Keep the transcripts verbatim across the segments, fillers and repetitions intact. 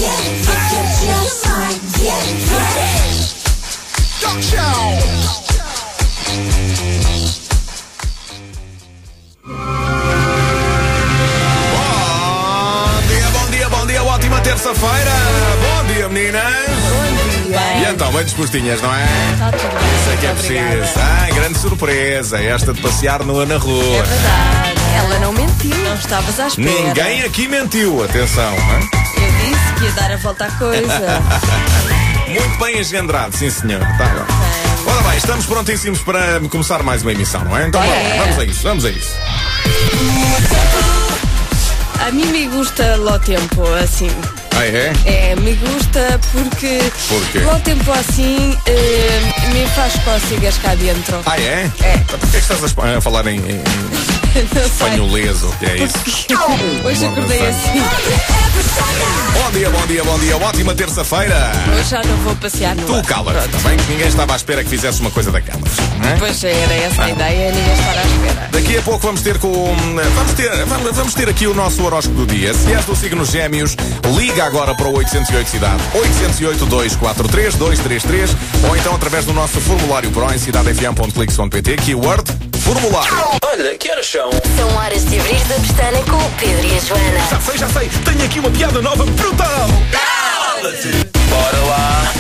Terça-feira, bom dia meninas. Bom dia. E então, bem dispostinhas, não é? Está tudo bem. Isso é que é preciso. Ah, grande surpresa, esta de passear nua na rua. É verdade. Ela não mentiu, não estavas à espera. Ninguém aqui mentiu, atenção. Hein? Eu disse que ia dar a volta à coisa. Muito bem engendrado, sim senhor. Tá bom. Ora bem, estamos prontíssimos para começar mais uma emissão, não é? Então é. vamos a isso, vamos a isso. A mim me gusta lo tempo assim. Ah, é? É, me gusta porque Por quê? lo tempo assim eh, me faz cócegas cá dentro. Ah, é? É. Então, porquê é que estás a, espa- a falar em, em Não sei. espanholês, o que é isso? Hoje acordei assim. Bom dia, bom dia, bom dia. Ótima terça-feira. Hoje já não vou passear no Tu cala-te, está bem? Que ninguém estava à espera que fizesse uma coisa daquelas, não é? Pois era essa a ideia, ninguém estar à espera. Daqui a pouco vamos ter com vamos ter vamos, vamos ter aqui o nosso horóscopo do dia. Se és do signo Gêmeos, liga agora para o oitocentos e oito cidade, oitocentos e oito, dois quatro três, dois três três, ou então através do nosso formulário pro em cidade f m ponto clix ponto p t, keyword formulário. Olha, que horas são? São horas de abrir da pestana com o Pedro e a Joana. Já sei, já sei. Tenho aqui uma piada nova brutal. Bora lá.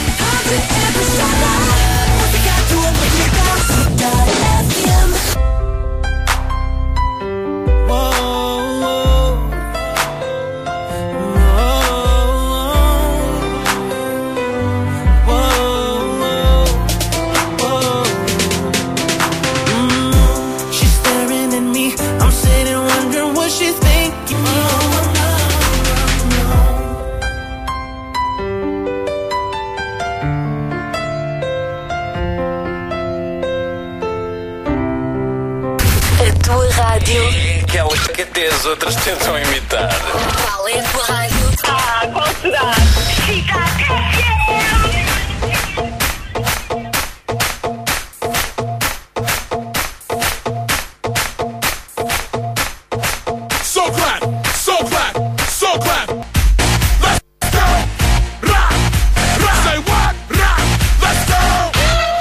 Rádio. Aquela que até as outras tentam imitar. Qual é a tua rádio? Ah, qual será? Fica So clap, so clap, so clap. Let's go. Rock, rock. Say what? Rock. Let's go.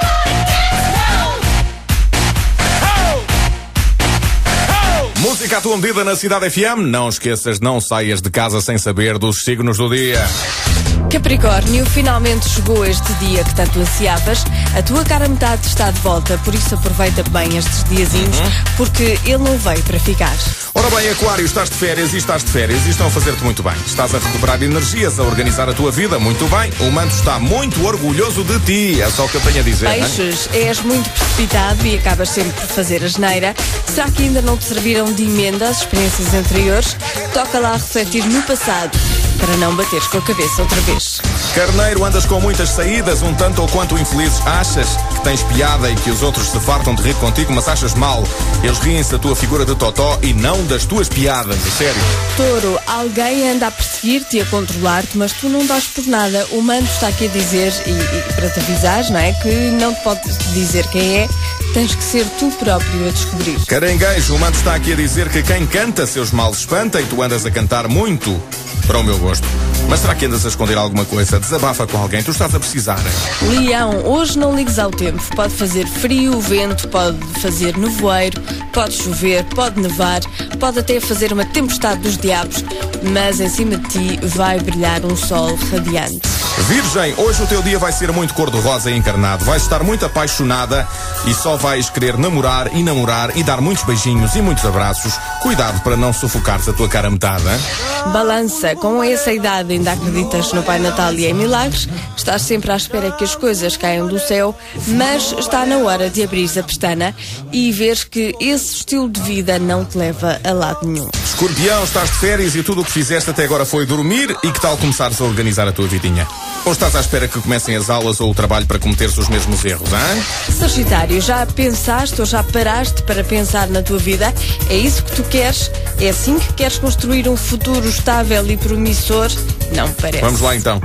Música à tua medida na Cidade F M. Não esqueças, não saias de casa sem saber dos signos do dia. Capricórnio, finalmente chegou este dia que tanto ansiavas. A tua cara metade está de volta, por isso aproveita bem estes diazinhos, uhum. porque ele não veio para ficar. Ora bem, Aquário, estás de férias e estás de férias e estão a fazer-te muito bem. Estás a recuperar energias, a organizar a tua vida muito bem. O manto está muito orgulhoso de ti, é só o que eu tenho a dizer. Peixes, és muito precipitado e acabas sempre por fazer asneira. Será que ainda não te serviram de emenda às experiências anteriores? Toca lá a refletir no passado, para não bateres com a cabeça outra vez. Carneiro, andas com muitas saídas, um tanto ou quanto infelizes. Achas que tens piada e que os outros se fartam de rir contigo, mas achas mal. Eles riem-se da tua figura de totó e não das tuas piadas, a sério. Touro, alguém anda a perseguir-te e a controlar-te, mas tu não dás por nada. O manto está aqui a dizer, e, e para te avisares, não é? Que não te pode dizer quem é, tens que ser tu próprio a descobrir. Caranguejo, o manto está aqui a dizer que quem canta seus males espanta e tu andas a cantar muito, para o meu gosto. Mas será que andas a esconder alguma coisa? Desabafa com alguém, tu estás a precisar. Leão, hoje não ligues ao tempo. Pode fazer frio, vento, pode fazer nevoeiro, pode chover, pode nevar, pode até fazer uma tempestade dos diabos, mas em cima de ti vai brilhar um sol radiante. Virgem, hoje o teu dia vai ser muito cor-de-rosa e encarnado. Vais estar muito apaixonada e só vais querer namorar e namorar e dar muitos beijinhos e muitos abraços. Cuidado para não sufocares a tua cara metade, hein? Balança, com essa idade ainda acreditas no Pai Natal e em milagres, estás sempre à espera que as coisas caiam do céu, mas está na hora de abrir a pestana e veres que esse estilo de vida não te leva a lado nenhum. Escorpião, estás de férias e tudo o que fizeste até agora foi dormir e que tal começares a organizar a tua vidinha? Ou estás à espera que comecem as aulas ou o trabalho para cometeres os mesmos erros, hein? Sagitário, já pensaste ou já paraste para pensar na tua vida? É isso que tu queres? É assim que queres construir um futuro estável e promissor? Não me parece. Vamos lá então.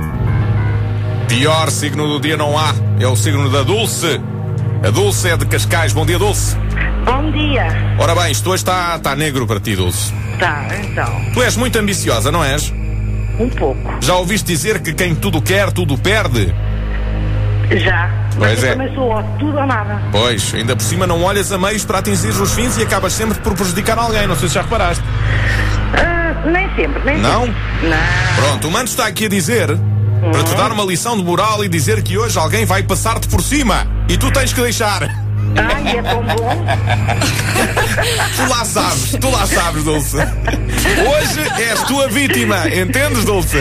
Pior signo do dia não há. É o signo da Dulce. A Dulce é de Cascais. Bom dia, Dulce. Bom dia. Ora bem, isto hoje está, está negro para ti, Dulce. Tá, então. Tu és muito ambiciosa, não és? um pouco. Já ouviste dizer que quem tudo quer, tudo perde? Já. Pois Mas eu é. também sou ó, tudo ou nada. Pois, ainda por cima não olhas a meios para atingir os fins e acabas sempre por prejudicar alguém, não sei se já reparaste. Ah, nem sempre, nem Não? sempre. Não? Pronto, o Mano está aqui a dizer, para te dar uma lição de moral e dizer que hoje alguém vai passar-te por cima e tu tens que deixar. Ai, é tão bom. Tu lá sabes, tu lá sabes, Dulce. Hoje és tu a vítima, entendes, Dulce?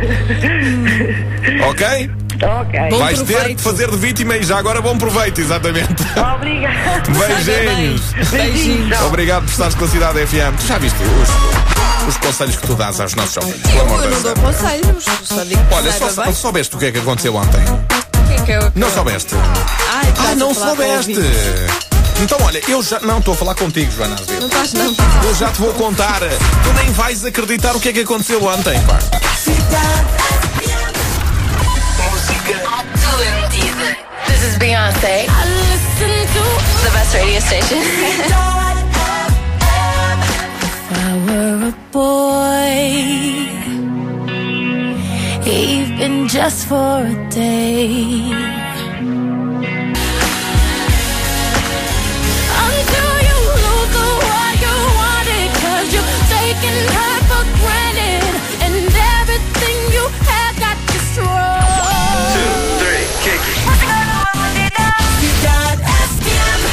Ok? Ok. Bom Vais ter proveito. que fazer de vítima e já agora bom proveito, exatamente. Obrigada. Beijinhos. Beijinhos. Obrigado por estares com a Cidade F M. Tu já viste os, os conselhos que tu dás aos nossos ouvintes? Pelo amor Eu de não Deus. dou conselhos, só digo que Olha, saiba só, bem. soubeste o que é que aconteceu ontem? O que é que eu- Não soubeste? Ai, estás Ah, a não falar para soubeste. ouvir. Então, olha, eu já. Não, estou a falar contigo, Joana Azevedo. Não estás, não. Eu já te vou contar. Tu nem vais acreditar o que é que aconteceu ontem, pá. À tua medida. This is Beyoncé. I listen to The best radio station. If I were a boy, even just for a day. Until you lose the one you wanted, 'cause you've taken her for granted, and everything you had got destroyed. Two, three, kick it. Cidade F M.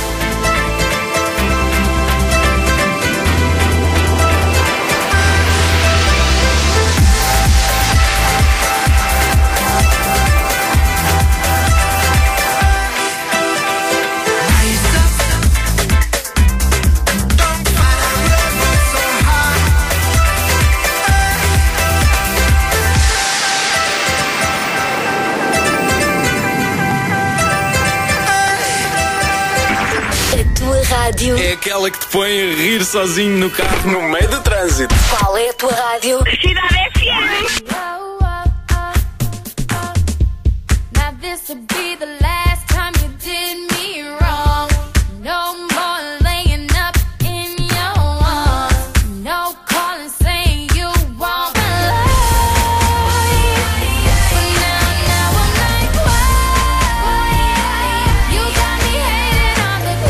A tua rádio. É aquela que te põe a rir sozinho no carro no meio do trânsito. Qual é a tua rádio? Cidade F M. Oh, oh, oh, oh. Now this'll be the last time you did me wrong. No more laying up in your arms. No calling saying you want my love. But now, now I'm like, why? You got me hating on the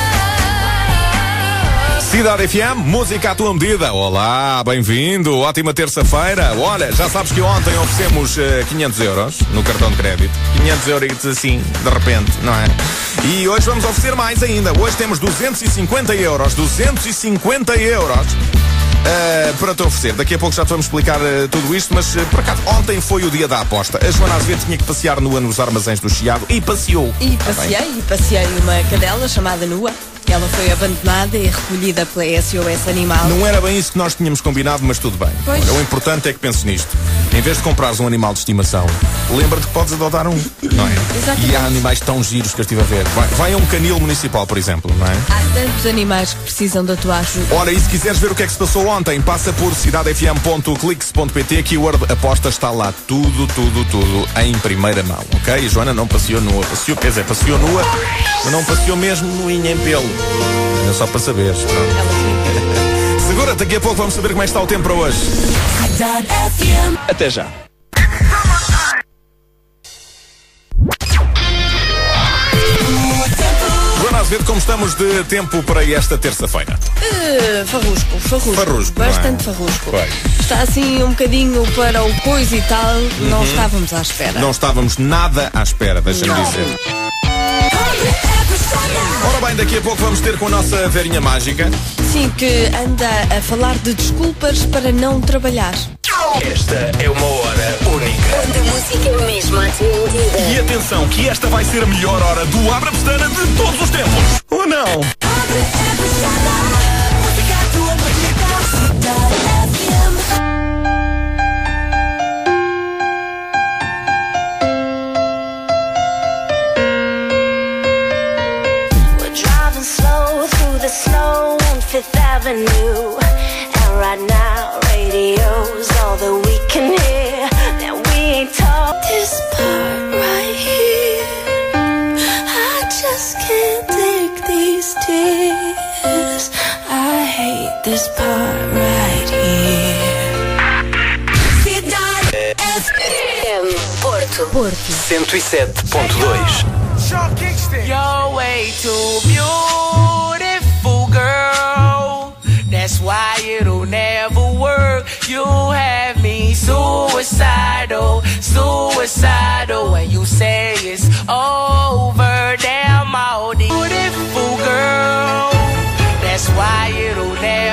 club. Cidade F M, música à tua medida. Olá, bem-vindo, ótima terça-feira. Olha, já sabes que ontem oferecemos eh, quinhentos euros no cartão de crédito. quinhentos euros assim, de repente, não é? E hoje vamos oferecer mais ainda. Hoje temos duzentos e cinquenta euros. duzentos e cinquenta euros. eh, para te oferecer. Daqui a pouco já te vamos explicar eh, tudo isto, mas eh, por acaso ontem foi o dia da aposta. A Joana Azevedo tinha que passear nua nos armazéns do Chiado e passeou. E Tá bem? passei, e passei uma cadela chamada Nua. Ela foi abandonada e recolhida pela S O S Animal. Não era bem isso que nós tínhamos combinado, mas tudo bem. Pois. Olha, o importante é que penses nisto. Em vez de comprares um animal de estimação, lembra-te que podes adotar um, não é? Exatamente. E há animais tão giros que eu estive a ver. Vai, vai a um canil municipal, por exemplo, não é? Há tantos animais que precisam da tua ajuda. Ora, e se quiseres ver o que é que se passou ontem, passa por cidade f m ponto clix ponto p t, que o Word Aposta está lá tudo, tudo, tudo em primeira mão, ok? A Joana não passeou nua, passeou, quer dizer, passeou nua, mas não passeou mesmo nuinha em pelo. É só para saberes. pronto. Ela fica. Segura-te, daqui a pouco vamos saber como é que está o tempo para hoje. Até já. Joana Azevedo, como estamos de tempo para esta terça-feira? Eh, farrusco, farrusco. Farrusco, não é? Bastante farrusco. Pois. Está assim um bocadinho para o coisa e tal. Não estávamos à espera. Não estávamos nada à espera, deixa-me dizer. Ora bem, daqui a pouco vamos ter com a nossa Verinha Mágica. Sim, que anda a falar de desculpas para não trabalhar. Esta é uma hora única. Onde a música é mesmo à tua medida. E atenção, que esta vai ser a melhor hora do Abra Pestana de todos os tempos. Ou não? We're driving slow through the snow on Fifth Avenue. And right now, radio's all that we can hear. That we ain't taught this part right here. I just can't take these tears. I hate this part right here. Porto. Porto. cento e sete ponto dois. You're way too beautiful, girl. That's why it'll never work. You have me suicidal, suicidal. When you say it's all